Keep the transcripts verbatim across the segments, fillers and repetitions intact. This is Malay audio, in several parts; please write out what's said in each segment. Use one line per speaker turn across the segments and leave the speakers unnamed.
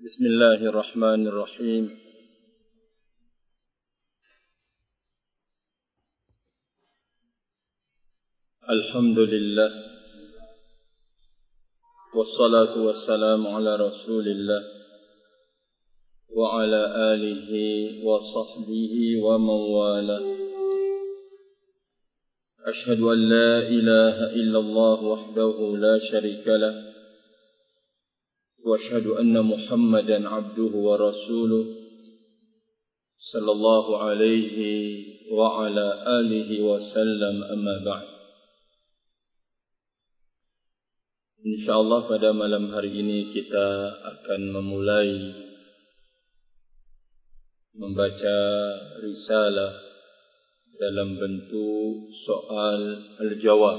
بسم الله الرحمن الرحيم الحمد لله والصلاة والسلام على رسول الله وعلى آله وصحبه ومن والاه أشهد أن لا إله إلا الله وحده لا شريك له وأشهد أن محمدا عبده ورسوله صلى الله عليه وعلى آله وسلم أما بعد. InsyaAllah pada malam hari ini kita akan memulai membaca risalah dalam bentuk soal al-jawab,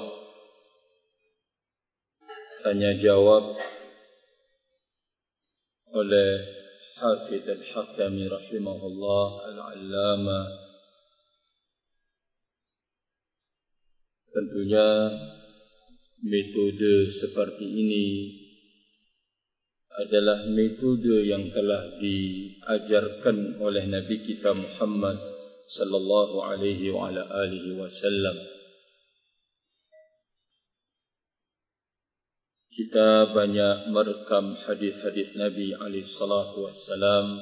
tanya jawab oleh Hafidh al-Hakami rahimahullah al-Allama. Tentunya metode seperti ini adalah metode yang telah diajarkan oleh Nabi kita Muhammad sallallahu alaihi wa ala alihi wasallam. Kita banyak merekam hadis-hadis Nabi alaihi salatu wassalam,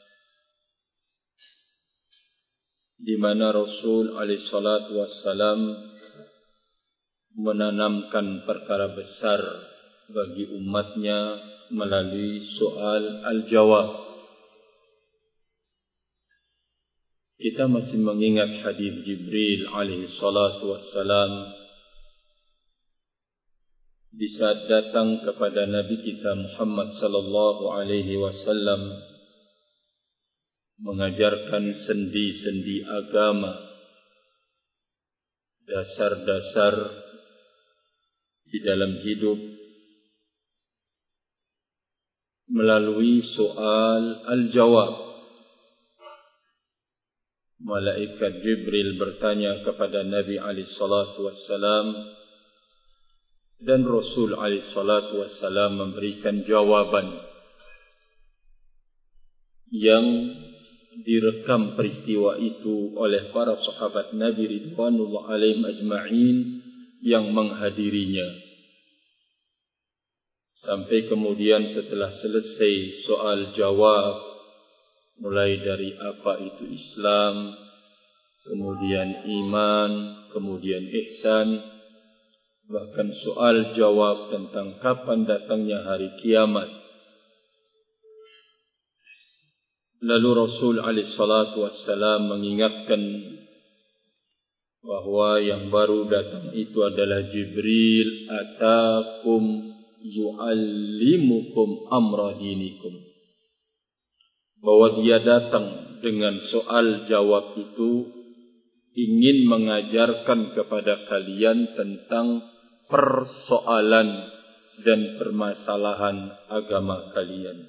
di mana Rasul alaihi salatu wassalam menanamkan perkara besar bagi umatnya melalui soal al-jawab. Kita masih mengingat hadis Jibril alaihi salatu wassalam di saat datang kepada Nabi kita Muhammad sallallahu alaihi wasallam mengajarkan sendi-sendi agama, dasar-dasar di dalam hidup melalui soal al-jawab. Malaikat Jibril bertanya kepada Nabi alaihi salatu wassalam, dan Rasul alaihi salatu wassalam memberikan jawaban yang direkam peristiwa itu oleh para sahabat Nabi ridwanullah alaihim ajma'in yang menghadirinya. Sampai kemudian setelah selesai soal jawab, mulai dari apa itu Islam, kemudian iman, kemudian ihsan, bahkan soal jawab tentang kapan datangnya hari kiamat. Lalu Rasul alaihi salatu wassalam mengingatkan bahwa yang baru datang itu adalah Jibril atakum yu'allimukum amra dinikum, bahwa dia datang dengan soal jawab itu ingin mengajarkan kepada kalian tentang persoalan dan permasalahan agama kalian.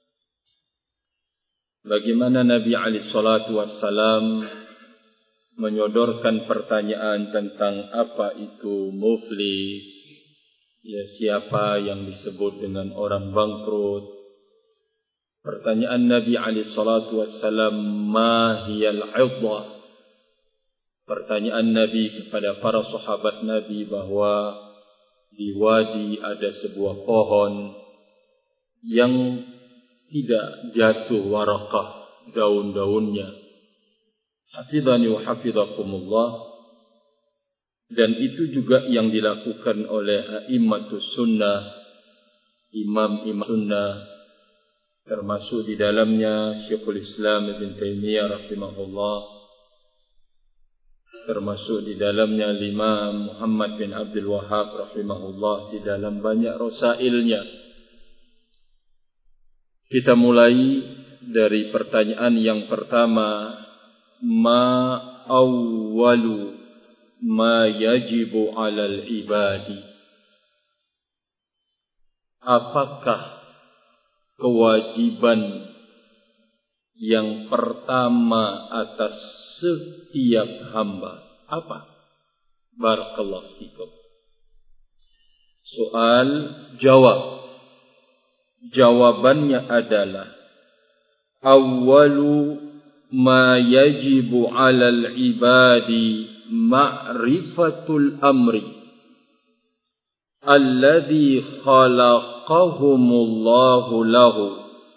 Bagaimana Nabi alaihi salatu wassalam menyodorkan pertanyaan tentang apa itu muflis, ya, siapa yang disebut dengan orang bangkrut. Pertanyaan Nabi alaihi salatu wassalam, ma hiyal 'iddah. Pertanyaan Nabi kepada para sahabat Nabi bahwa di wadi ada sebuah pohon yang tidak jatuh warakah daun-daunnya. Hafidhani wa hafidhakumullah. Dan itu juga yang dilakukan oleh a'immatus sunnah, imam-imam sunnah, termasuk di dalamnya Syekhul Islam Ibn Taimiyah rahimahullah, termasuk di dalamnya Imam Muhammad bin Abdul Wahhab rahimahullah di dalam banyak rasailnya. Kita mulai dari pertanyaan yang pertama, ma awwalu ma yajibu 'alal ibadi. Apakah kewajiban yang pertama atas setiap hamba? Apa? Barakallahu fikum. Soal jawab Jawabannya adalah awwalu ma yajibu 'alal ibadi ma'rifatul amri alladhi khalaqahumullahu lahu.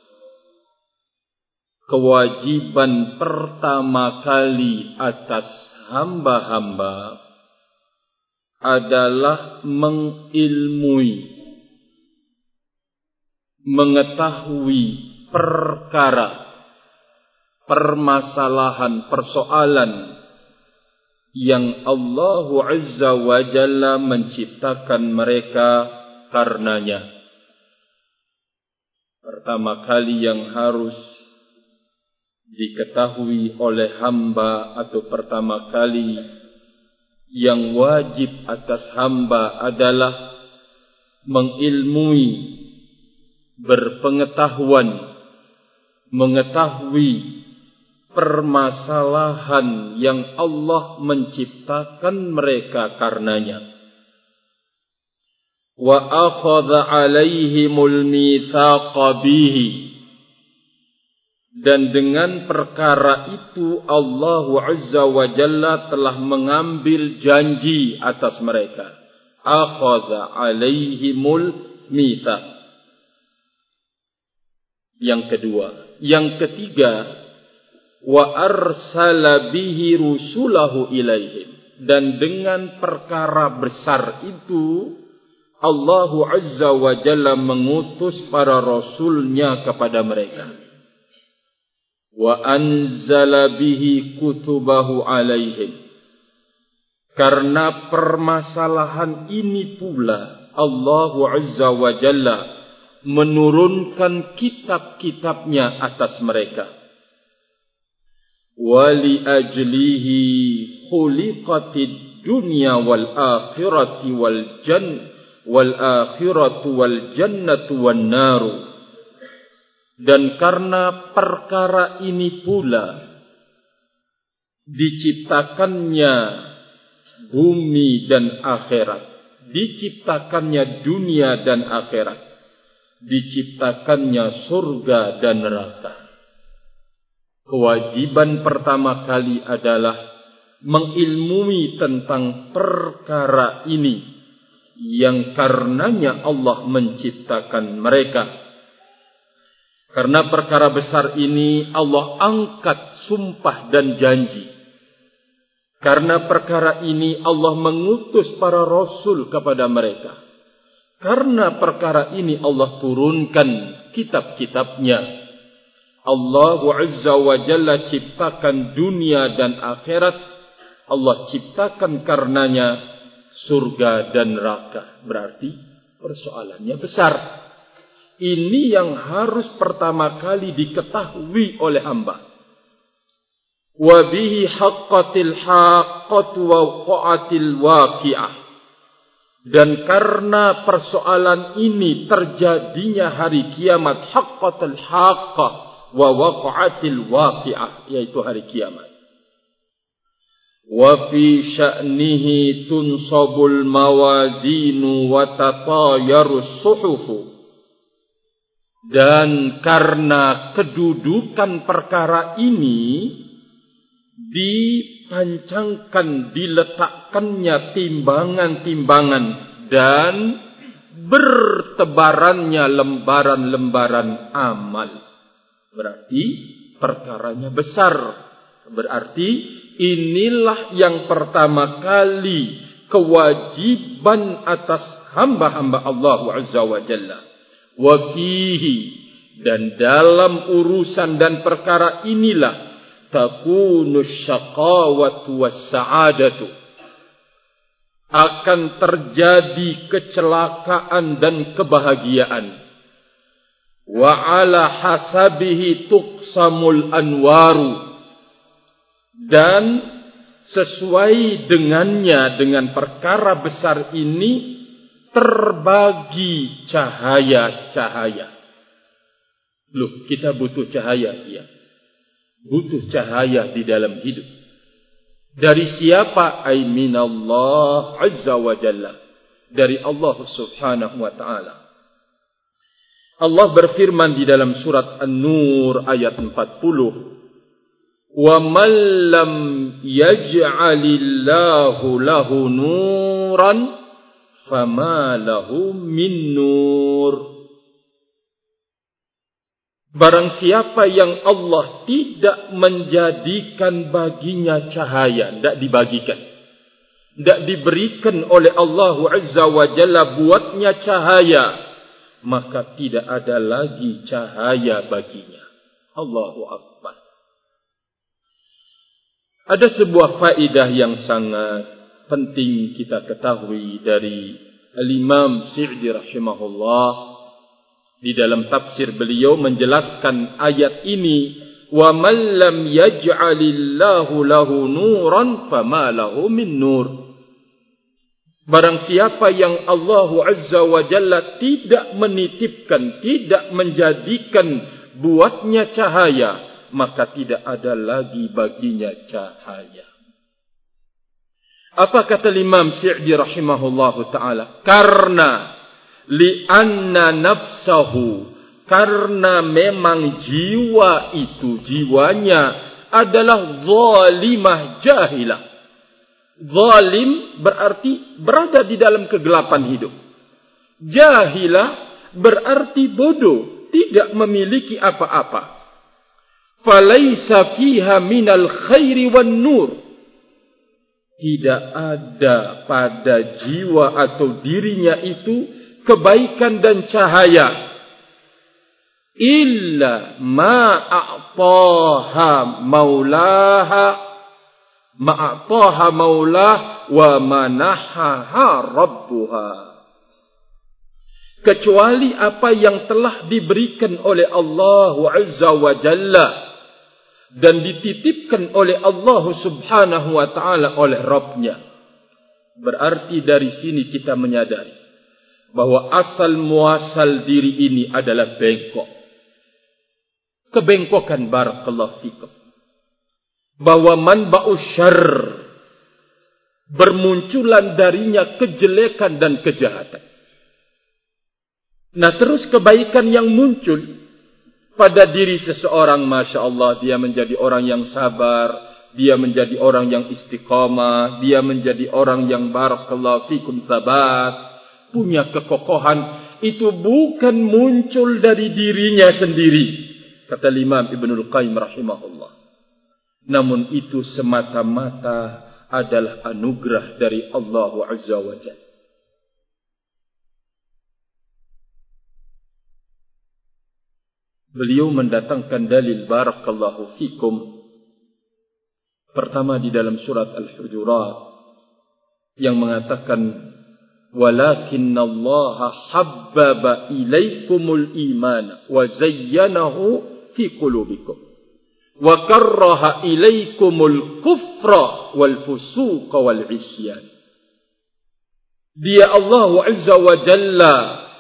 Kewajiban pertama kali atas hamba-hamba adalah mengilmui, mengetahui perkara, permasalahan, persoalan yang Allah Azza wa Jalla menciptakan mereka karenanya. Pertama kali yang harus diketahui oleh hamba atau pertama kali yang wajib atas hamba adalah mengilmui, berpengetahuan, mengetahui permasalahan yang Allah menciptakan mereka karenanya. Wa akhadha 'alaihimul mitsaqa bihi. Dan dengan perkara itu Allah Azza wa Jalla telah mengambil janji atas mereka. Akhadha 'alaihimul mitsaq. Yang kedua, yang ketiga, wa arsala bihi rusulahu ilaihim. Dan dengan perkara besar itu Allah Azza wa Jalla mengutus para rasulnya kepada mereka. Wa anzala bihi kutubahu alaihim. Karena permasalahan ini pula Allah Azza wa Jalla menurunkan kitab-kitabnya atas mereka. Wa li ajlihi khuliqatid dunya wal akhirati wal jan wal akhiratu wal jannatu wan naru. Dan karena perkara ini pula diciptakannya bumi dan akhirat, diciptakannya dunia dan akhirat, diciptakannya surga dan neraka. Kewajiban pertama kali adalah mengilmui tentang perkara ini yang karenanya Allah menciptakan mereka. Karena perkara besar ini Allah angkat sumpah dan janji. Karena perkara ini Allah mengutus para rasul kepada mereka. Karena perkara ini Allah turunkan kitab-kitabnya. Allah Azza wa Jalla ciptakan dunia dan akhirat. Allah ciptakan karenanya surga dan neraka. Berarti persoalannya besar. Ini yang harus pertama kali diketahui oleh hamba. Wa bihi haqqatil haqqatu wa waqa'atil waqi'ah. Dan karena persoalan ini terjadinya hari kiamat, haqqatil haqqah wa waqa'atil waqi'ah, yaitu hari kiamat. Wa fi sya'nihi tunsabul mawazinu wa tatayarus suhufu. Dan karena kedudukan perkara ini dipancangkan, diletakkannya timbangan-timbangan dan bertebarannya lembaran-lembaran amal. Berarti perkaranya besar. Berarti inilah yang pertama kali kewajiban atas hamba-hamba Allah Azza wa Jalla. Wa fihi, dan dalam urusan dan perkara inilah takunu syaqawatu was sa'adatu, akan terjadi kecelakaan dan kebahagiaan. Wa ala hasabihi tuqsamul anwaru, dan sesuai dengannya, dengan perkara besar ini terbagi cahaya-cahaya. Loh, kita butuh cahaya, iya. Butuh cahaya di dalam hidup. Dari siapa? Ay minallah Azza wa Jalla. Dari Allah Subhanahu wa ta'ala. Allah berfirman di dalam surat An-Nur ayat empat puluh, "Wa man lam yaj'alillahu lahu nuran fama lahu min nur." Barang siapa yang Allah tidak menjadikan baginya cahaya, tidak dibagikan, tidak diberikan oleh Allah Azza wa Jalla buatnya cahaya, maka tidak ada lagi cahaya baginya. Allahu Akbar. Ada sebuah faedah yang sangat penting kita ketahui dari Al-Imam Sa'di rahimahullah. Di dalam tafsir beliau menjelaskan ayat ini, wa man lam yaj'alillahu lahu nuran fama lahu min nur. Barang siapa yang Allah Azza wa Jalla tidak menitipkan, tidak menjadikan buatnya cahaya, maka tidak ada lagi baginya cahaya. Apa kata Imam Sa'di rahimahullahu ta'ala? Karena li'anna nafsahu, karena memang jiwa itu, jiwanya adalah zalimah jahilah. Zalim berarti berada di dalam kegelapan hidup. Jahilah berarti bodoh, tidak memiliki apa-apa. Falaisa fiha minal khairi wan nur. Tidak ada pada jiwa atau dirinya itu kebaikan dan cahaya, illa ma'ataha maulaha ma'ataha maulah wa manahaha rabbuha, kecuali apa yang telah diberikan oleh Allah Azza wa Jalla dan dititipkan oleh Allah Subhanahu wa ta'ala oleh Rabbnya. Berarti dari sini kita menyadari bahwa asal muasal diri ini adalah bengkok. Kebengkokan, barakallahu fikum. Bahwa manba'u syarr, bermunculan darinya kejelekan dan kejahatan. Nah, terus kebaikan yang muncul pada diri seseorang, Masya Allah, dia menjadi orang yang sabar, dia menjadi orang yang istiqamah, dia menjadi orang yang barakallahu fikum sabat, punya kekokohan, itu bukan muncul dari dirinya sendiri, kata Imam Ibnul Qayyim rahimahullah. Namun itu semata-mata adalah anugerah dari Allah Azza wa Jalla. Beliau mendatangkan dalil barakallahu fikum. Pertama di dalam surat Al-Hujurat yang mengatakan, walakinna Allah habbaba ilaikumul iman wa zayyanahu fi qulubikum wa karraha ilaikumul kufra wal fusuq wal isyan. Dia Allah Azza wa Jalla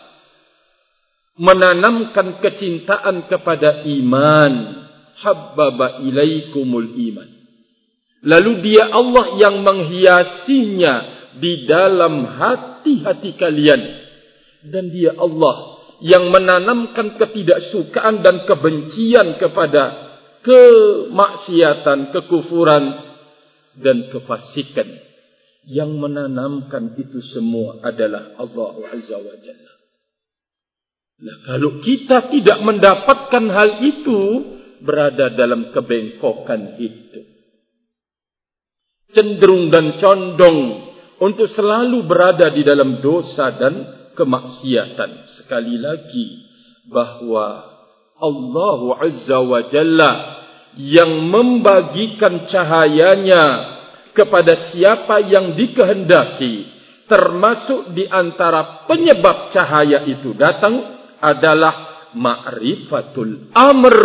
menanamkan kecintaan kepada iman, habbaba ilaikumul iman. Lalu dia Allah yang menghiasinya di dalam hati-hati kalian. Dan dia Allah yang menanamkan ketidaksukaan dan kebencian kepada kemaksiatan, kekufuran dan kefasikan. Yang menanamkan itu semua adalah Allah Azza wa Jalla. Nah, kalau kita tidak mendapatkan hal itu, berada dalam kebengkokan itu, cenderung dan condong untuk selalu berada di dalam dosa dan kemaksiatan. Sekali lagi, bahwa Allah Azza wa Jalla yang membagikan cahayanya kepada siapa yang dikehendaki, termasuk di antara penyebab cahaya itu datang adalah ma'rifatul amr,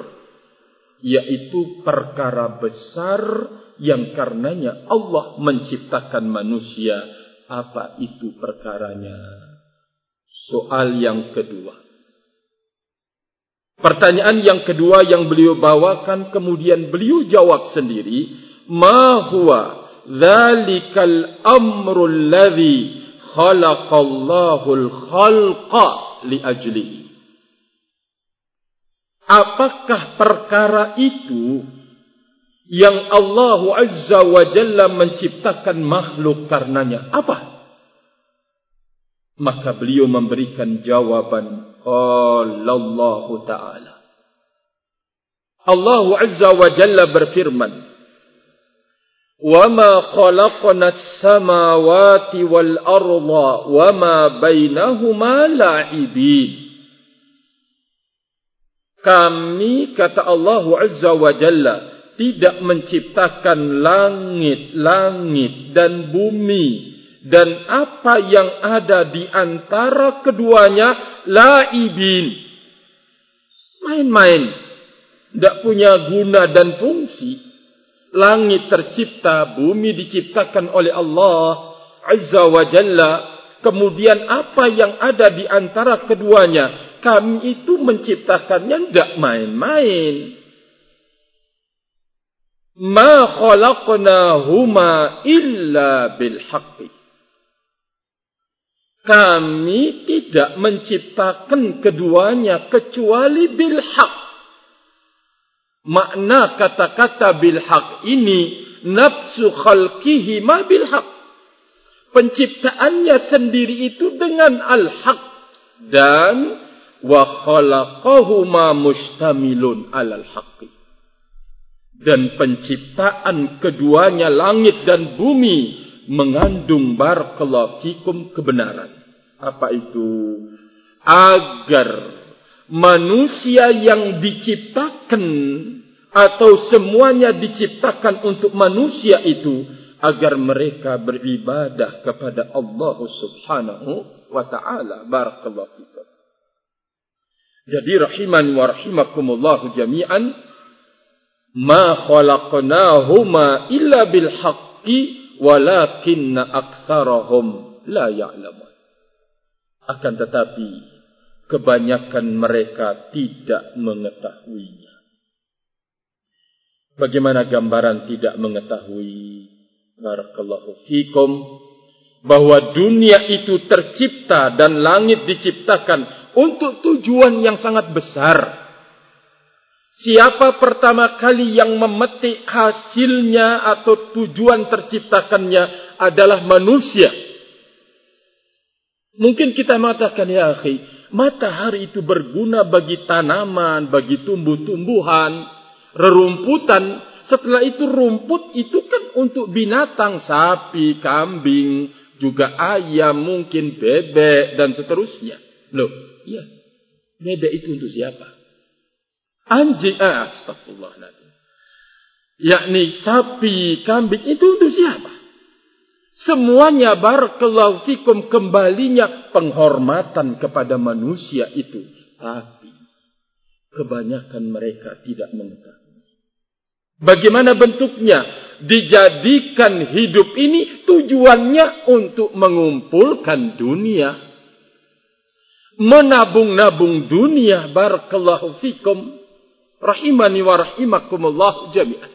yaitu perkara besar yang karenanya Allah menciptakan manusia. Apa itu perkaranya? Soal yang kedua. Pertanyaan yang kedua yang beliau bawakan, kemudian beliau jawab sendiri, ma huwa dzalikal amrul ladzi khalaqallahul khalqa li ajlihi. apakah perkara itu yang Allah Azza wa Jalla menciptakan makhluk karenanya? Apa? Maka beliau memberikan jawaban, qala Allah Ta'ala. Allah Azza wa Jalla berfirman, wa ma khalaqna as-samawati wal arda wa ma bainahuma la'ibin. Kami, kata Allah Azza wa Jalla, tidak menciptakan langit-langit dan bumi dan apa yang ada di antara keduanya la'ibin, main-main, tidak punya guna dan fungsi. Langit tercipta, bumi diciptakan oleh Allah Azza wa Jalla. Kemudian apa yang ada di antara keduanya, kami itu menciptakannya tidak main-main. Ma khalaqnahuma illa bil haqqi. Kami tidak menciptakan keduanya kecuali bil haqq. Makna kata-kata bil haqq ini, nafsu khalqihi ma bil haqq. Penciptaannya sendiri itu dengan al-haq. Dan wa khalaqahuma mustamilun alal haqqi. Dan penciptaan keduanya, langit dan bumi, mengandung barakallahu fikum kebenaran. Apa itu? Agar manusia yang diciptakan atau semuanya diciptakan untuk manusia itu, agar mereka beribadah kepada Allah Subhanahu wa ta'ala. Barakallahu fikum. Jadi rahiman wa rahimakumullah jami'an, ma khalaqnahuma illa bil haqqi walakinna aktsarahum la ya'lamun. Akan tetapi kebanyakan mereka tidak mengetahuinya. Bagaimana gambaran tidak mengetahui? Barakallahu fikum, bahwa dunia itu tercipta dan langit diciptakan untuk tujuan yang sangat besar. Siapa pertama kali yang memetik hasilnya atau tujuan terciptakannya adalah manusia. Mungkin kita mengatakan, ya akhi, matahari itu berguna bagi tanaman, bagi tumbuh-tumbuhan, rerumputan. Setelah itu rumput itu kan untuk binatang, sapi, kambing, juga ayam, mungkin bebek dan seterusnya. Loh, iya. Bebek itu untuk siapa? Anjing, ah, astagfirullahaladzim. Yakni sapi, kambing itu untuk siapa? Semuanya barakallahu fikum kembalinya penghormatan kepada manusia itu. Tapi kebanyakan mereka tidak mengetahui. Bagaimana bentuknya? Dijadikan hidup ini tujuannya untuk mengumpulkan dunia. Menabung-nabung dunia. Barakallahu fikum. Rahimani wa rahimakumullah jami'an.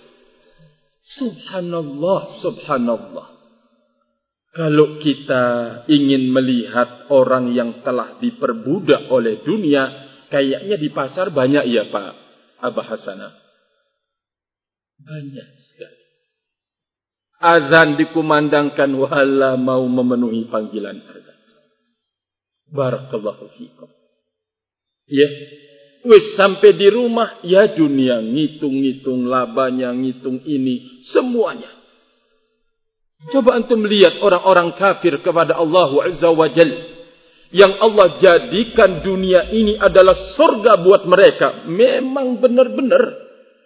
Subhanallah, subhanallah. Kalau kita ingin melihat orang yang telah diperbudak oleh dunia, kayaknya di pasar banyak ya Pak Abah Hasanah. Banyak sekali. Azan dikumandangkan, wala mau memenuhi panggilan azan. Barakallahu fikum. Ya, wis sampai di rumah, ya dunia ngitung-ngitung labanya, ngitung ini, semuanya. Coba antum melihat orang-orang kafir kepada Allah Azza wa Jalla, yang Allah jadikan dunia ini adalah surga buat mereka. Memang benar-benar.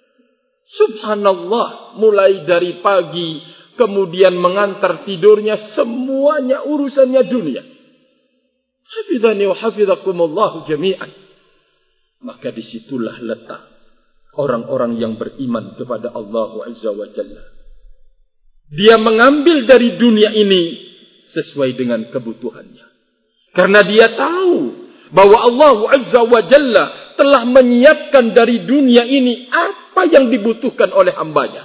Subhanallah, mulai dari pagi, kemudian mengantar tidurnya, semuanya urusannya dunia. Hafidhani wa hafidhakumullah jami'an. Maka disitulah letak orang-orang yang beriman kepada Allah Azza wa Jalla. Dia mengambil dari dunia ini sesuai dengan kebutuhannya. Karena dia tahu bahwa Allah Azza wa Jalla telah menyiapkan dari dunia ini apa yang dibutuhkan oleh hambanya.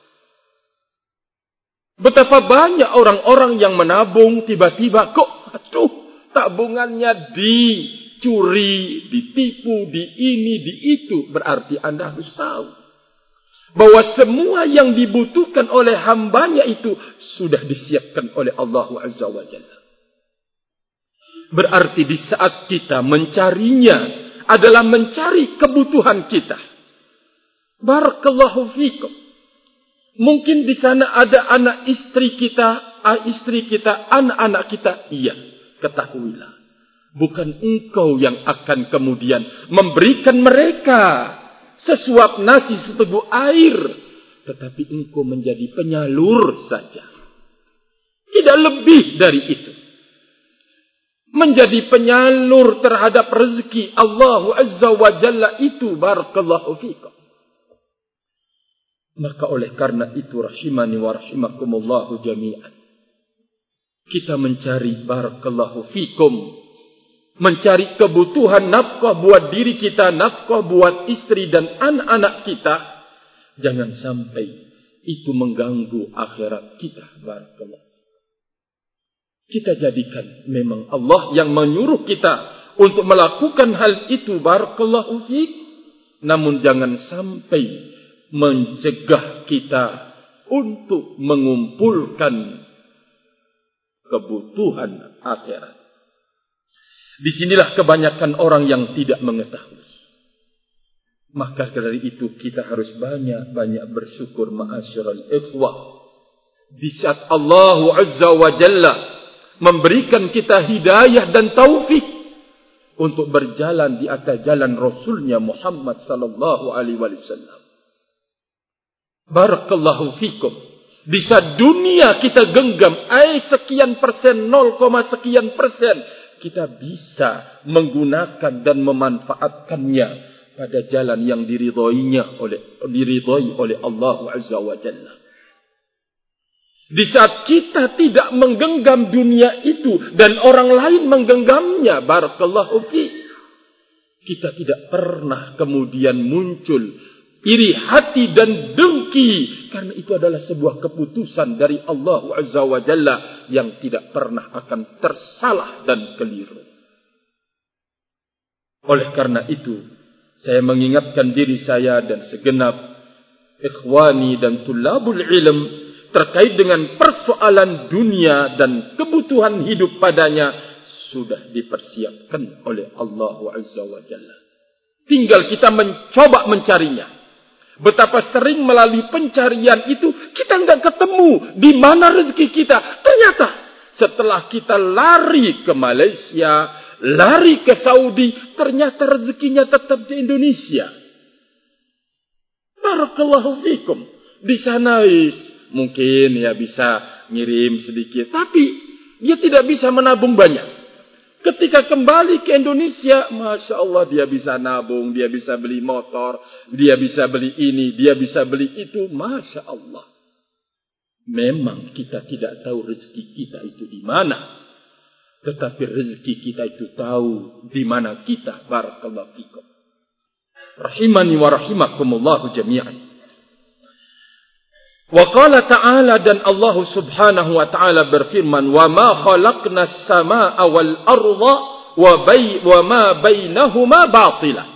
Betapa banyak orang-orang yang menabung, tiba-tiba kok aduh tabungannya dicuri, ditipu, di ini, di itu. Berarti Anda harus tahu bahwa semua yang dibutuhkan oleh hambanya itu sudah disiapkan oleh Allah Azza wa Jalla. Berarti di saat kita mencarinya adalah mencari kebutuhan kita. Barakallahu fikum. Mungkin di sana ada anak istri kita, istri kita, anak-anak kita. Iya, ketahuilah. Bukan engkau yang akan kemudian memberikan mereka sesuap nasi seteguk air. Tetapi engkau menjadi penyalur saja. Tidak lebih dari itu. Menjadi penyalur terhadap rezeki Allah Azza wa Jalla itu. Barakallahu fikum. Maka oleh karena itu rahimani wa rahimakumullahu jami'an. Kita mencari barakallahu fikum. Mencari kebutuhan nafkah buat diri kita, nafkah buat istri dan anak-anak kita. Jangan sampai itu mengganggu akhirat kita. Barakallahu. Kita jadikan memang Allah yang menyuruh kita untuk melakukan hal itu. Barakallahu fiik. Namun jangan sampai mencegah kita untuk mengumpulkan kebutuhan akhirat. Disinilah kebanyakan orang yang tidak mengetahui. Maka dari itu kita harus banyak-banyak bersyukur ma'asyiral ikhwah. Di saat Allah Azza wa Jalla memberikan kita hidayah dan taufik untuk berjalan di atas jalan Rasulnya Muhammad sallallahu alaihi wasallam. Barakallahu fikum. Di saat dunia kita genggam, eh sekian persen, nol, sekian persen, kita bisa menggunakan dan memanfaatkannya pada jalan yang diridhoinya oleh diridhoi oleh Allah Azza wa Jalla. Di saat kita tidak menggenggam dunia itu dan orang lain menggenggamnya, barakallahu fi, kita tidak pernah kemudian muncul iri hati dan dengki, karena itu adalah sebuah keputusan dari Allah Azza wa Jalla yang tidak pernah akan tersalah dan keliru. Oleh karena itu, saya mengingatkan diri saya dan segenap ikhwani dan tulabul ilm terkait dengan persoalan dunia dan kebutuhan hidup padanya sudah dipersiapkan oleh Allah Azza wa Jalla. Tinggal kita mencoba mencarinya. Betapa sering melalui pencarian itu kita enggak ketemu di mana rezeki kita. Ternyata setelah kita lari ke Malaysia, lari ke Saudi, ternyata rezekinya tetap di Indonesia. Barakallahu fikum. Di sana mungkin ya bisa ngirim sedikit, tapi dia tidak bisa menabung banyak. Ketika kembali ke Indonesia, Masya Allah, dia bisa nabung, dia bisa beli motor, dia bisa beli ini, dia bisa beli itu. Masya Allah. Memang kita tidak tahu rezeki kita itu di mana. Tetapi rezeki kita itu tahu di mana kita. Barakallahu fikum. Rahimani wa rahimakumullahu jami'an. Wa qala ta'ala, dan Allah subhanahu wa ta'ala berfirman, wa ma khalaqna as-samaa'a wal arda wa bay wa ma bainahuma batila.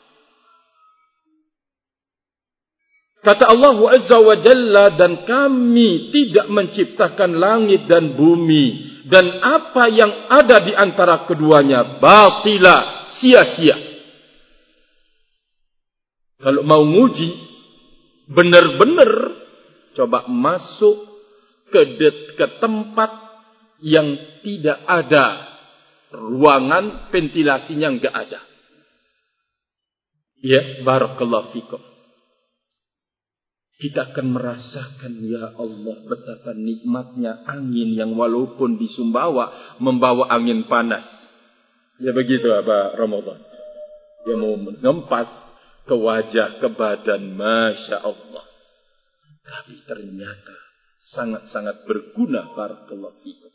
Kata Allah Azza wa Jalla, dan kami tidak menciptakan langit dan bumi dan apa yang ada di antara keduanya batila, sia-sia. Kalau mau nguji benar-benar, coba masuk ke, ke tempat yang tidak ada ruangan, ventilasinya enggak ada. Ya, barakallahu fikum. Kita akan merasakan, ya Allah, betapa nikmatnya angin yang walaupun di Sumbawa membawa angin panas. Ya begitu apa Ramadan. Dia mau mengempas ke wajah, ke badan, Masya Allah. Tapi ternyata sangat-sangat berguna, barakallahu fikum.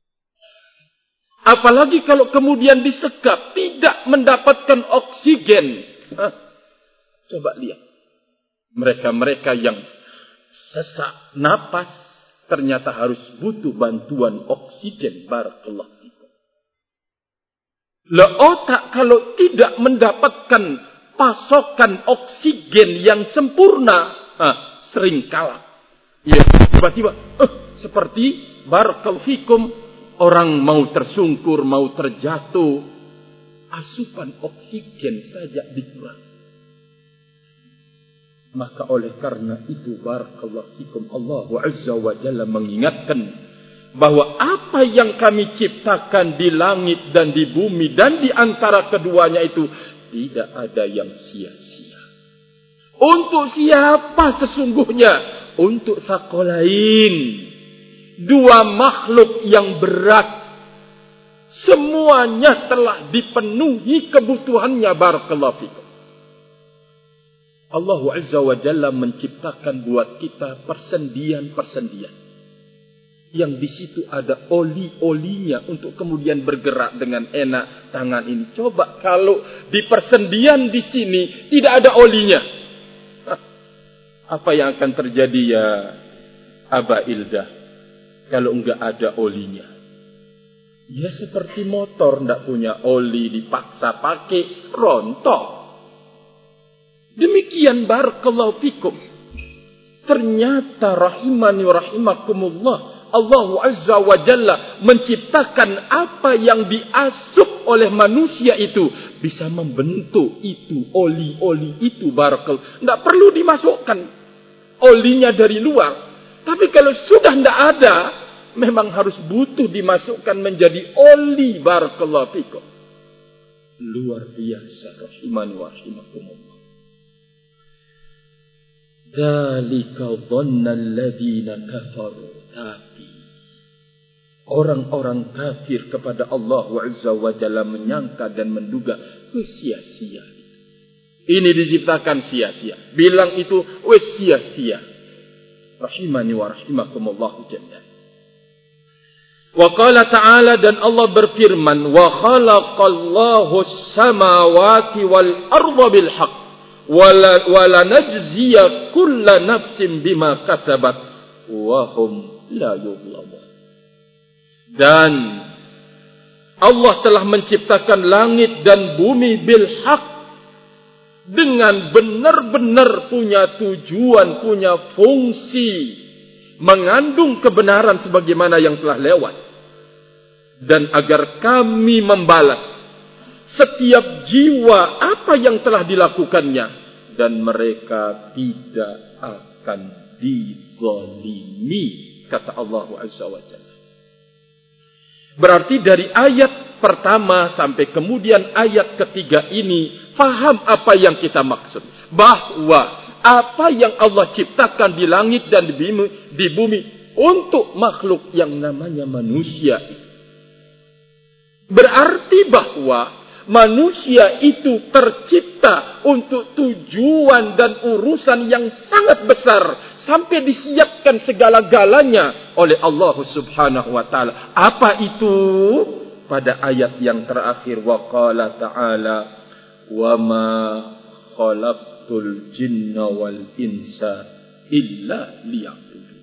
Apalagi kalau kemudian disekap, tidak mendapatkan oksigen. Hah? Coba lihat. Mereka-mereka yang sesak napas, ternyata harus butuh bantuan oksigen, barakallahu fikum. Le otak kalau tidak mendapatkan pasokan oksigen yang sempurna, nah, sering kalah. Ya, tiba-tiba, eh, seperti barakallahu fikum, orang mau tersungkur, mau terjatuh, asupan oksigen saja dikurang. Maka oleh karena itu barakallahu fikum, Allah Azza wa Jalla mengingatkan bahwa apa yang kami ciptakan di langit dan di bumi dan di antara keduanya itu tidak ada yang sia-sia. Untuk siapa sesungguhnya? Untuk tsaqalain, dua makhluk yang berat. Semuanya telah dipenuhi kebutuhannya barakallahu fikum. Allah Azza wa Jalla menciptakan buat kita persendian-persendian. Yang di situ ada oli-olinya untuk kemudian bergerak dengan enak tangan ini. Coba kalau di persendian di sini tidak ada olinya. Apa yang akan terjadi ya Aba Ilda kalau enggak ada olinya? Ya seperti motor enggak punya oli, dipaksa pakai, rontok. Demikian barakallahu fikum. Ternyata rahimani wa rahimakumullah, Allah Azza wa Jalla menciptakan apa yang diasup oleh manusia itu bisa membentuk itu oli-oli itu barakallahu. Tidak perlu dimasukkan olinya dari luar. Tapi kalau sudah tidak ada, memang harus butuh dimasukkan menjadi oli barakallahu fikum. Luar biasa rahimani wa rahimakumullah. Dzalika dhanna alladziina kafaru. Tapi orang-orang kafir kepada Allah Azza wa Jalla menyangka dan menduga sia-sia. Ini diciptakan sia-sia. Bilang itu wes sia-sia. Rahimani wa rahimakumullah jami'an. Wa qala ta'ala, dan Allah berfirman, wa khalaqallahu as-samawati wal arda bil haqq wa la najziya kulla nafsin bima kasabat wa hum la yuzlamun. Dan Allah telah menciptakan langit dan bumi bil haq, dengan benar-benar punya tujuan, punya fungsi, mengandung kebenaran sebagaimana yang telah lewat. Dan agar kami membalas setiap jiwa apa yang telah dilakukannya, dan mereka tidak akan dizalimi, kata Allah Azza wa Jalla. Berarti dari ayat pertama sampai kemudian ayat ketiga ini, faham apa yang kita maksud. Bahwa apa yang Allah ciptakan di langit dan di bumi, di bumi untuk makhluk yang namanya manusia. Berarti bahwa manusia itu tercipta untuk tujuan dan urusan yang sangat besar, sampai disiapkan segala-galanya oleh Allah Subhanahu wa taala. Apa itu? Pada ayat yang terakhir, wa qala ta'ala, wa ma khalaqtul jinna wal insa illa liya'budun.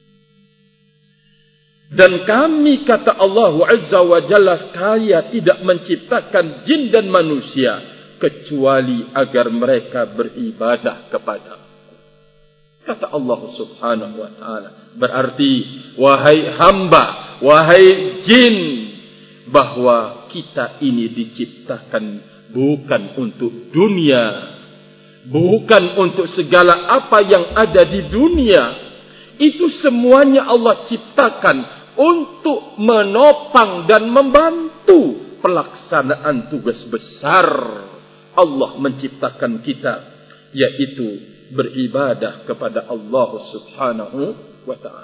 Dan kami, kata Allah Azza wa Jalla, kaya tidak menciptakan jin dan manusia kecuali agar mereka beribadah kepada. Kata Allah Subhanahu wa taala. Berarti wahai hamba, wahai jin, bahwa kita ini diciptakan bukan untuk dunia, bukan untuk segala apa yang ada di dunia. Itu semuanya Allah ciptakan untuk menopang dan membantu pelaksanaan tugas besar Allah menciptakan kita, yaitu beribadah kepada Allah Subhanahu wa ta'ala.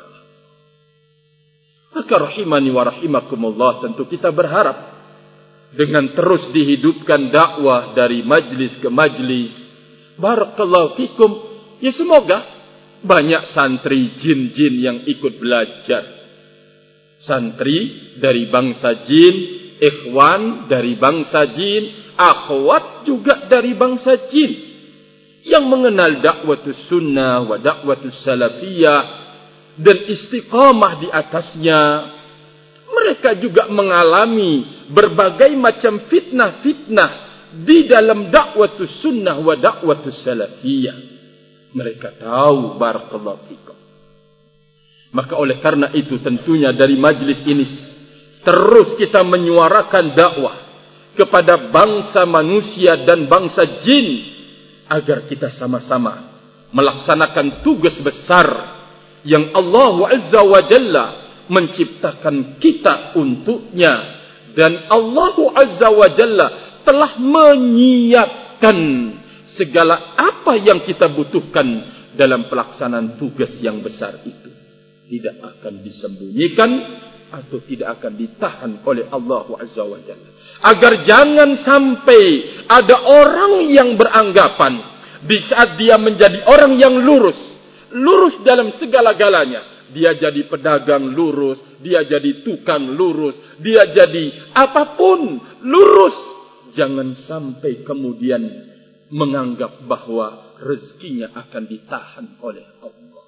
Maka rahimani wa rahimakumullah, tentu kita berharap dengan terus dihidupkan dakwah dari majlis ke majlis, barakallahu fikum, ya semoga banyak santri jin-jin yang ikut belajar. Santri dari bangsa jin, ikhwan dari bangsa jin, akhwat juga dari bangsa jin, yang mengenal dakwatus sunnah wa dakwatus salafiyah dan istiqamah di atasnya. mereka juga mengalami berbagai macam fitnah-fitnah di dalam dakwatus sunnah wa dakwatus salafiyah. Mereka tahu, barakallahu fikum. Maka oleh karena itu tentunya dari majlis ini terus kita menyuarakan dakwah kepada bangsa manusia dan bangsa jin agar kita sama-sama melaksanakan tugas besar yang Allah Azza wa Jalla menciptakan kita untuknya, dan Allah Azza wa Jalla telah menyiapkan segala apa yang kita butuhkan dalam pelaksanaan tugas yang besar itu. Tidak akan disembunyikan atau tidak akan ditahan oleh Allah Azza wa Jalla. Agar jangan sampai ada orang yang beranggapan di saat dia menjadi orang yang lurus, lurus dalam segala-galanya, dia jadi pedagang lurus, dia jadi tukang lurus, dia jadi apapun lurus, jangan sampai kemudian menganggap bahwa rezekinya akan ditahan oleh Allah.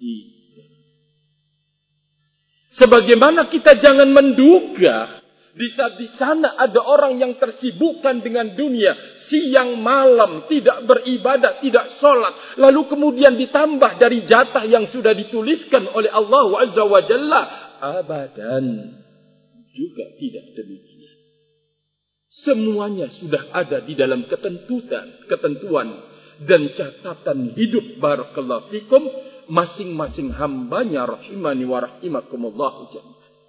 Sebagaimana kita jangan menduga di saat di sana ada orang yang tersibukkan dengan dunia siang malam, tidak beribadah, tidak sholat, lalu kemudian ditambah dari jatah yang sudah dituliskan oleh Allah Azza wa Jalla. Abadan, juga tidak demikian. Semuanya sudah ada di dalam ketentuan, ketentuan dan catatan hidup, barakallahu fikum, masing-masing hambanya rahimani wa rahimakumullah jami'an.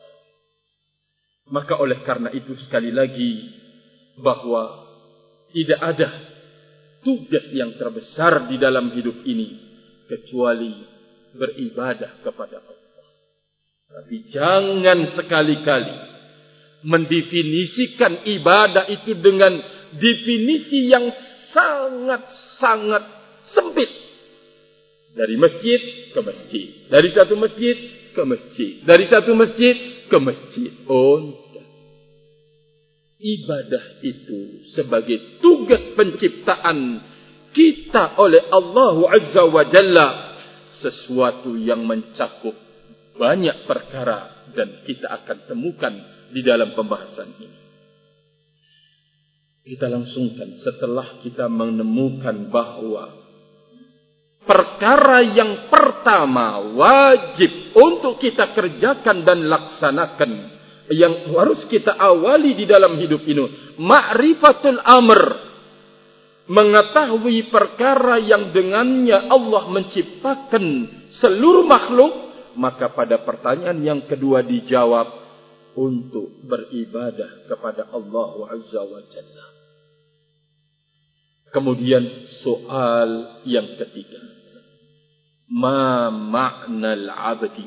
Maka oleh karena itu sekali lagi bahwa tidak ada tugas yang terbesar di dalam hidup ini kecuali beribadah kepada Allah. Tapi jangan sekali-kali mendefinisikan ibadah itu dengan definisi yang sangat-sangat sempit. Dari masjid ke masjid, dari satu masjid ke masjid, dari satu masjid ke masjid. Oh, ibadah itu sebagai tugas penciptaan kita oleh Allah Azza wa Jalla, sesuatu yang mencakup banyak perkara dan kita akan temukan di dalam pembahasan ini. Kita langsungkan setelah kita menemukan bahwa perkara yang pertama wajib untuk kita kerjakan dan laksanakan, yang harus kita awali di dalam hidup ini, ma'rifatul amr, mengetahui perkara yang dengannya Allah menciptakan seluruh makhluk. Maka pada pertanyaan yang kedua dijawab untuk beribadah kepada Allah Azza wa Jalla. Kemudian soal yang ketiga, ma ma'nal abdi.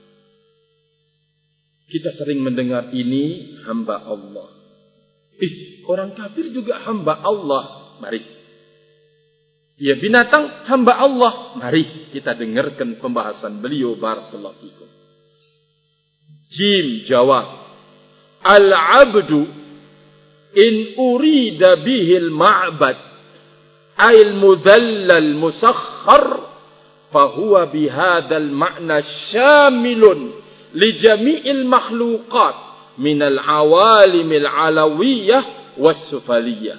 Kita sering mendengar ini hamba Allah. Eh, orang kafir juga hamba Allah. Mari. Ya, binatang hamba Allah. Mari kita dengarkan pembahasan beliau, barakallahu fikum. Jim jawab, al-abdu in urida bihil ma'bad ayil mudallal musakhar fahuwa bihadal ma'na syamilun li jami'il makhluqat minal awalimil alawiyah wassufaliyah.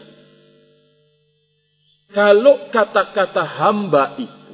Kalau kata-kata hamba itu,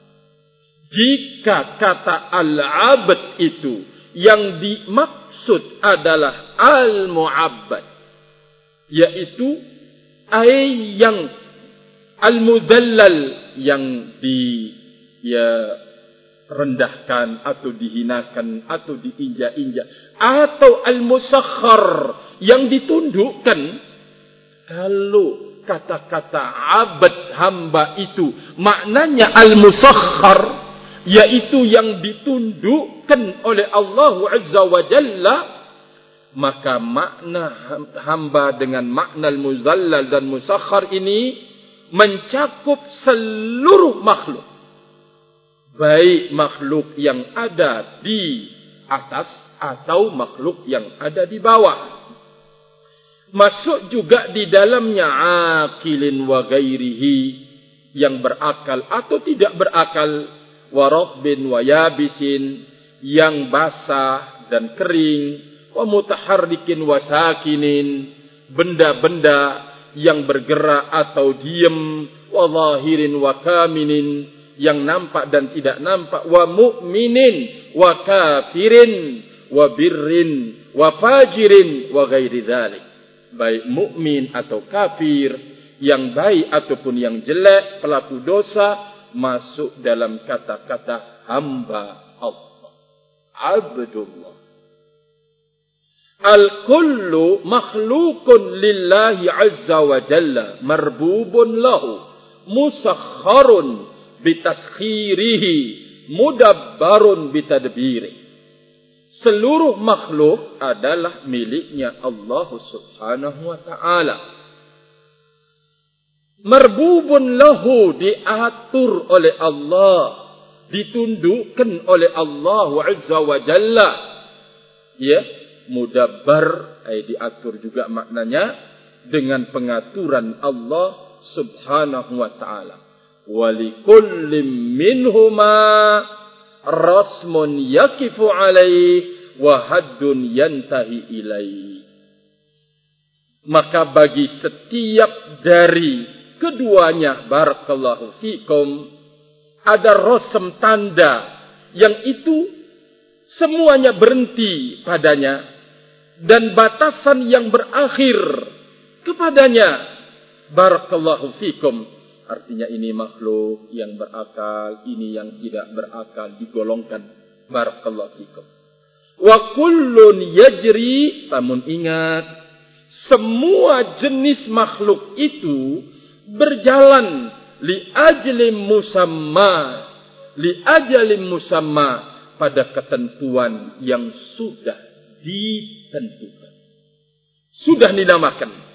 jika kata al-abd itu yang dimaksud adalah al-mu'abbad, yaitu ay yang al-mudallal, yang di ya rendahkan atau dihinakan atau diinjak-injak, atau al-musakhkhar yang ditundukkan. Kalau kata-kata abad hamba itu maknanya al-musakhkhar, yaitu yang ditundukkan oleh Allah Azza wa Jalla, maka makna hamba dengan makna al-muzallal dan musakhkhar ini mencakup seluruh makhluk, baik makhluk yang ada di atas atau makhluk yang ada di bawah. Masuk juga di dalamnya aqilin wa ghairihi, yang berakal atau tidak berakal, wa rabbin wa yabisin, yang basah dan kering, wa mutaharrikin wa sakinin, benda-benda yang bergerak atau diem, wa zahirin wa kaminin, yang nampak dan tidak nampak, wa mu'minin wa kafirin wa birrin wa fajirin wa ghairi dzalik, baik mukmin atau kafir, yang baik ataupun yang jelek, pelaku dosa, masuk dalam kata-kata hamba Allah, abdullah. Al-kullu makhlukun lillahi azza wa jalla, marbubun lahu, musakharun bitaskhirihi, mudabbarun bitadbiri. Seluruh makhluk adalah miliknya Allah subhanahu wa ta'ala. Marbubun lahu, diatur oleh Allah, ditundukkan oleh Allah azza wa jalla. Ya, mudabbar, ay diatur juga maknanya dengan pengaturan Allah subhanahu wa ta'ala. Walikullim minhuma rasmun yakifu alaih wa haddun yantahi ilaih. Maka bagi setiap dari keduanya, barakallahu fikum, ada rasm, tanda yang itu semuanya berhenti padanya, dan batasan yang berakhir kepadanya, barakallahu fikum. Artinya ini makhluk yang berakal, ini yang tidak berakal, digolongkan, barakallahu fikum. Wa kullun yajri, namun ingat, semua jenis makhluk itu berjalan li ajlim musamma, li ajlim musamma, pada ketentuan yang sudah ditentukan, sudah dinamakan.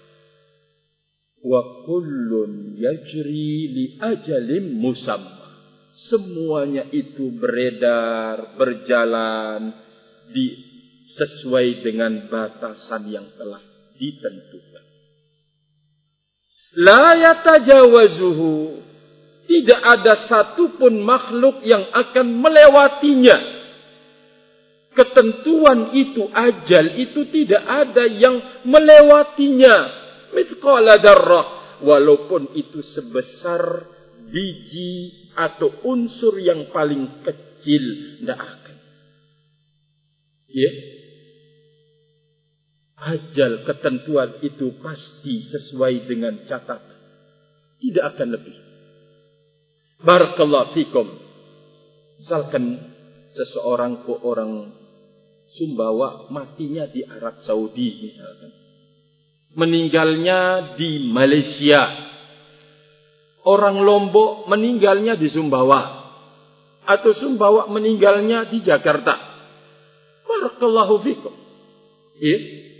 Wa kullun yajri li ajalim musamma, semuanya itu beredar, berjalan di sesuai dengan batasan yang telah ditentukan. La yatajawazuhu, tidak ada satupun makhluk yang akan melewatinya. Ketentuan itu, ajal itu, tidak ada yang melewatinya. Mithqala darrah, walaupun itu sebesar biji atau unsur yang paling kecil, tidak akan. Ya, ajal, ketentuan itu pasti sesuai dengan catatan, tidak akan lebih. Barakallahu fikum. Misalkan seseorang ke orang Sumbawa, matinya di Arab Saudi misalkan, meninggalnya di Malaysia. Orang Lombok meninggalnya di Sumbawa, atau Sumbawa meninggalnya di Jakarta. Barakallahu fikum. Ya,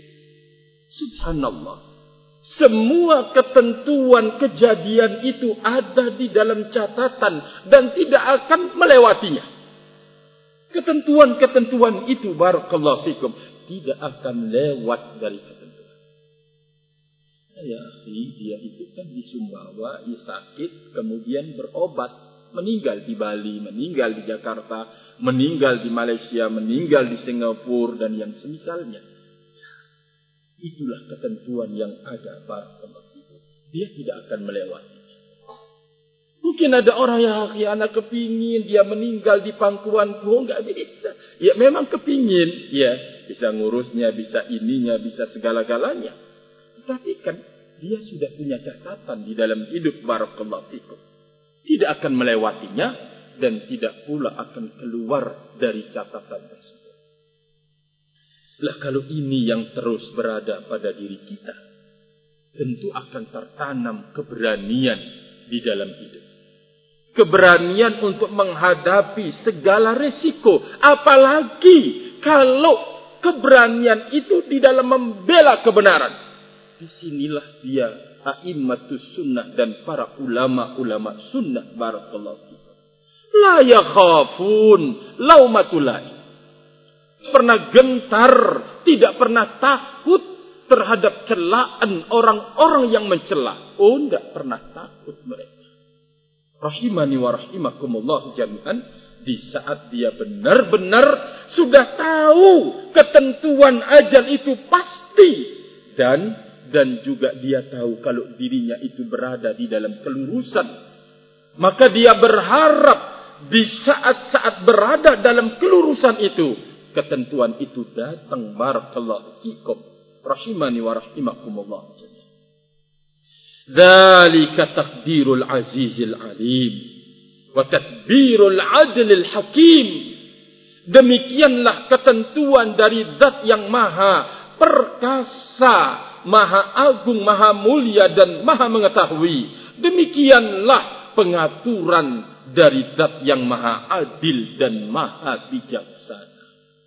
subhanallah. Semua ketentuan kejadian itu ada di dalam catatan dan tidak akan melewatinya. Ketentuan-ketentuan itu, barakallahu fikum, tidak akan lewat dari ketentuan. Ya, akhi, dia itu kan di Sumbawa, dia sakit, kemudian berobat, meninggal di Bali, meninggal di Jakarta, meninggal di Malaysia, meninggal di Singapura, dan yang semisalnya. Itulah ketentuan yang ada, barakallahu fikum. Dia tidak akan melewati. Mungkin ada orang yang akhi, anak kepingin dia meninggal di pangkuanku, enggak bisa. Ya memang kepingin, ya bisa ngurusnya, bisa ininya, bisa segala-galanya. Tetapi kan dia sudah punya catatan di dalam hidup, barakallahu fikum. Tidak akan melewatinya dan tidak pula akan keluar dari catatan tersebut. Lah kalau ini yang terus berada pada diri kita, tentu akan tertanam keberanian di dalam hidup. Keberanian untuk menghadapi segala resiko. Apalagi kalau keberanian itu di dalam membela kebenaran. Disinilah dia a'immatus sunnah dan para ulama-ulama sunnah, barakallahu fikum. La yakhafun laumatul laim. Pernah gentar, tidak pernah takut terhadap celaan orang-orang yang mencela. Oh, tidak pernah takut mereka. Rahimani wa rahimakumullah jami'an. Di saat dia benar-benar sudah tahu ketentuan ajal itu pasti. Dan dan juga dia tahu kalau dirinya itu berada di dalam kelurusan. Maka dia berharap di saat-saat berada dalam kelurusan itu, ketentuan itu datang. Barakallahu fikum. Rahimani wa rahimakumullah. Dzalika taqdirul azizil alim wa tadbirul adlil hakim. Demikianlah ketentuan dari zat yang maha perkasa, maha agung, maha mulia dan maha mengetahui. Demikianlah pengaturan dari zat yang maha adil dan maha bijaksana.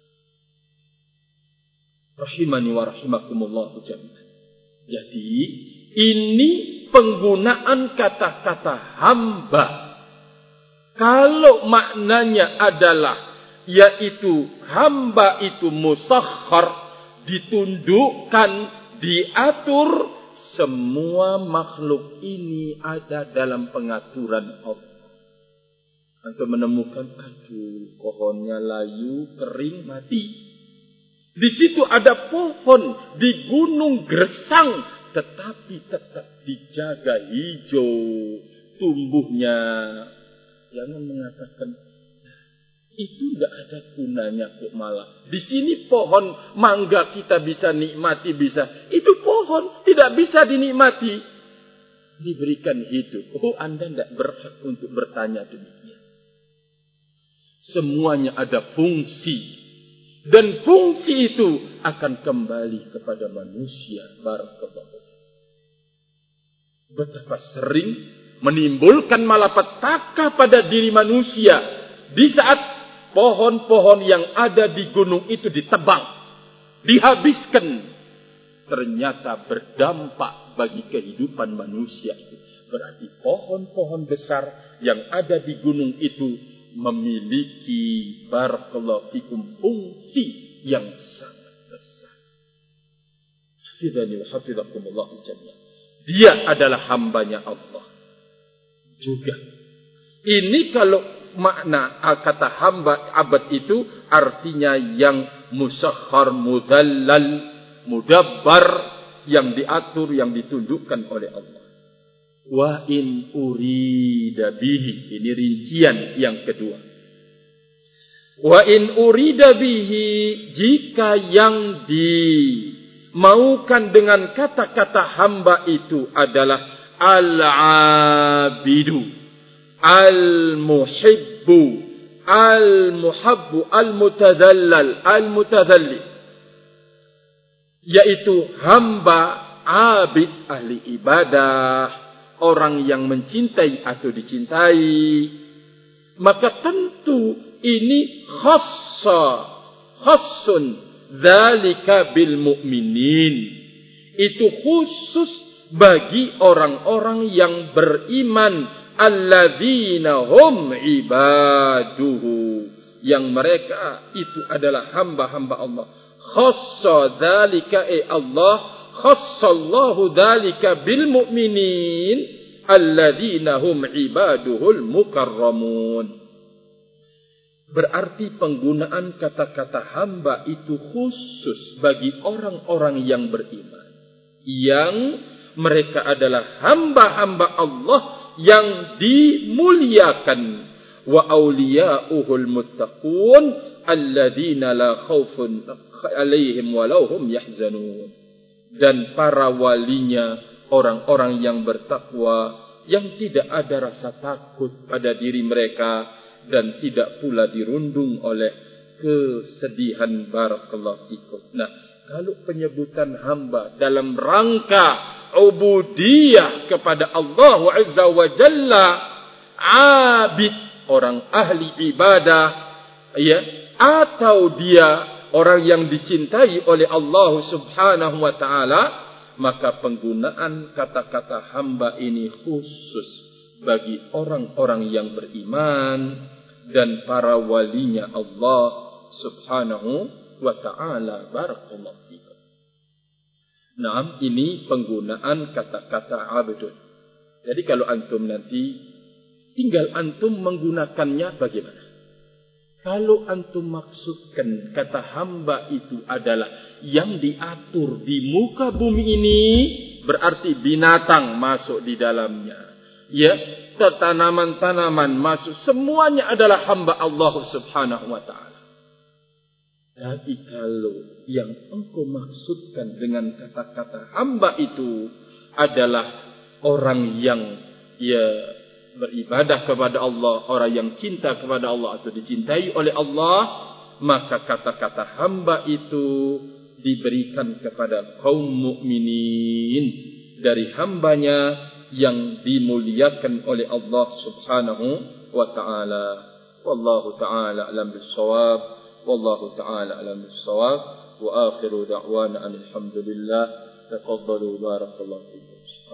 Rahimani wa rahimakumullah jami'an. Jadi ini penggunaan kata-kata hamba. Kalau maknanya adalah yaitu hamba itu musakhkhar, ditundukkan, diatur, semua makhluk ini ada dalam pengaturan Allah. Untuk menemukan, aduh, pohonnya layu, kering, mati. Di situ ada pohon di gunung gersang, tetapi tetap dijaga hijau tumbuhnya. Jangan mengatakan itu tidak ada gunanya kok malah. Di sini pohon mangga kita bisa nikmati, bisa. Itu pohon tidak bisa dinikmati. Diberikan hidup. Oh, Anda tidak berhak untuk bertanya demikian. Semuanya ada fungsi. Dan fungsi itu akan kembali kepada manusia. Barakallahu. Betapa sering menimbulkan malapetaka pada diri manusia di saat pohon-pohon yang ada di gunung itu ditebang, dihabiskan, ternyata berdampak bagi kehidupan manusia itu. Berarti pohon-pohon besar yang ada di gunung itu memiliki barakallahu fikum fungsi yang sangat besar. Hafizani wa hafizakumullah jami'an. Dia adalah hambanya Allah juga. Ini kalau makna kata hamba abad itu artinya yang musakhkhar, mudhallal, mudabbar, yang diatur, yang ditundukkan oleh Allah. Wa in urida bihi, ini rincian yang kedua. Wa in urida bihi, jika yang dimaukan dengan kata-kata hamba itu adalah al-abidu, al-muhibbu, al-muhabbu, al-mutadallal, al-mutadallil, yaitu hamba, abid, ahli ibadah, orang yang mencintai atau dicintai, maka tentu ini khassa, khassun dzalika bil mu'minin. Itu khusus bagi orang-orang yang beriman, alladzina hum ibaduhu, yang mereka itu adalah hamba-hamba Allah. Khassa dzalika ay Allah khassallahu dzalika bil mu'minin alladzina hum ibaduhul mukarramun. Berarti penggunaan kata-kata hamba itu khusus bagi orang-orang yang beriman, yang mereka adalah hamba-hamba Allah yang dimuliakan. Wa awliya'uhul muttaqun alladzina la khaufun alaihim walau hum yahzanun. Dan para walinya orang-orang yang bertakwa, yang tidak ada rasa takut pada diri mereka dan tidak pula dirundung oleh kesedihan. Barakallahu fikum. Nah, kalau penyebutan hamba dalam rangka ubudiyah kepada Allah Azza wa Jalla, abid, orang ahli ibadah, ya, atau dia orang yang dicintai oleh Allah Subhanahu wa ta'ala, maka penggunaan kata-kata hamba ini khusus bagi orang-orang yang beriman dan para walinya Allah Subhanahu wa ta'ala. Barakallahu fikum. Nah, ini penggunaan kata-kata abdun. Jadi kalau antum nanti tinggal antum menggunakannya bagaimana? Kalau antum maksudkan kata hamba itu adalah yang diatur di muka bumi ini, berarti binatang masuk di dalamnya. Ya, tanaman-tanaman masuk, semuanya adalah hamba Allah Subhanahu wa taala. Tapi kalau yang engkau maksudkan dengan kata-kata hamba itu adalah orang yang ya beribadah kepada Allah, orang yang cinta kepada Allah atau dicintai oleh Allah, maka kata-kata hamba itu diberikan kepada kaum mukminin dari hambanya yang dimuliakan oleh Allah Subhanahu wa taala. Wallahu taala alam bis-shawab. Wallahu taala alam bis-shawab. Wa akhiru da'wana alhamdulillah. Tafaddalu barakallahu fikum.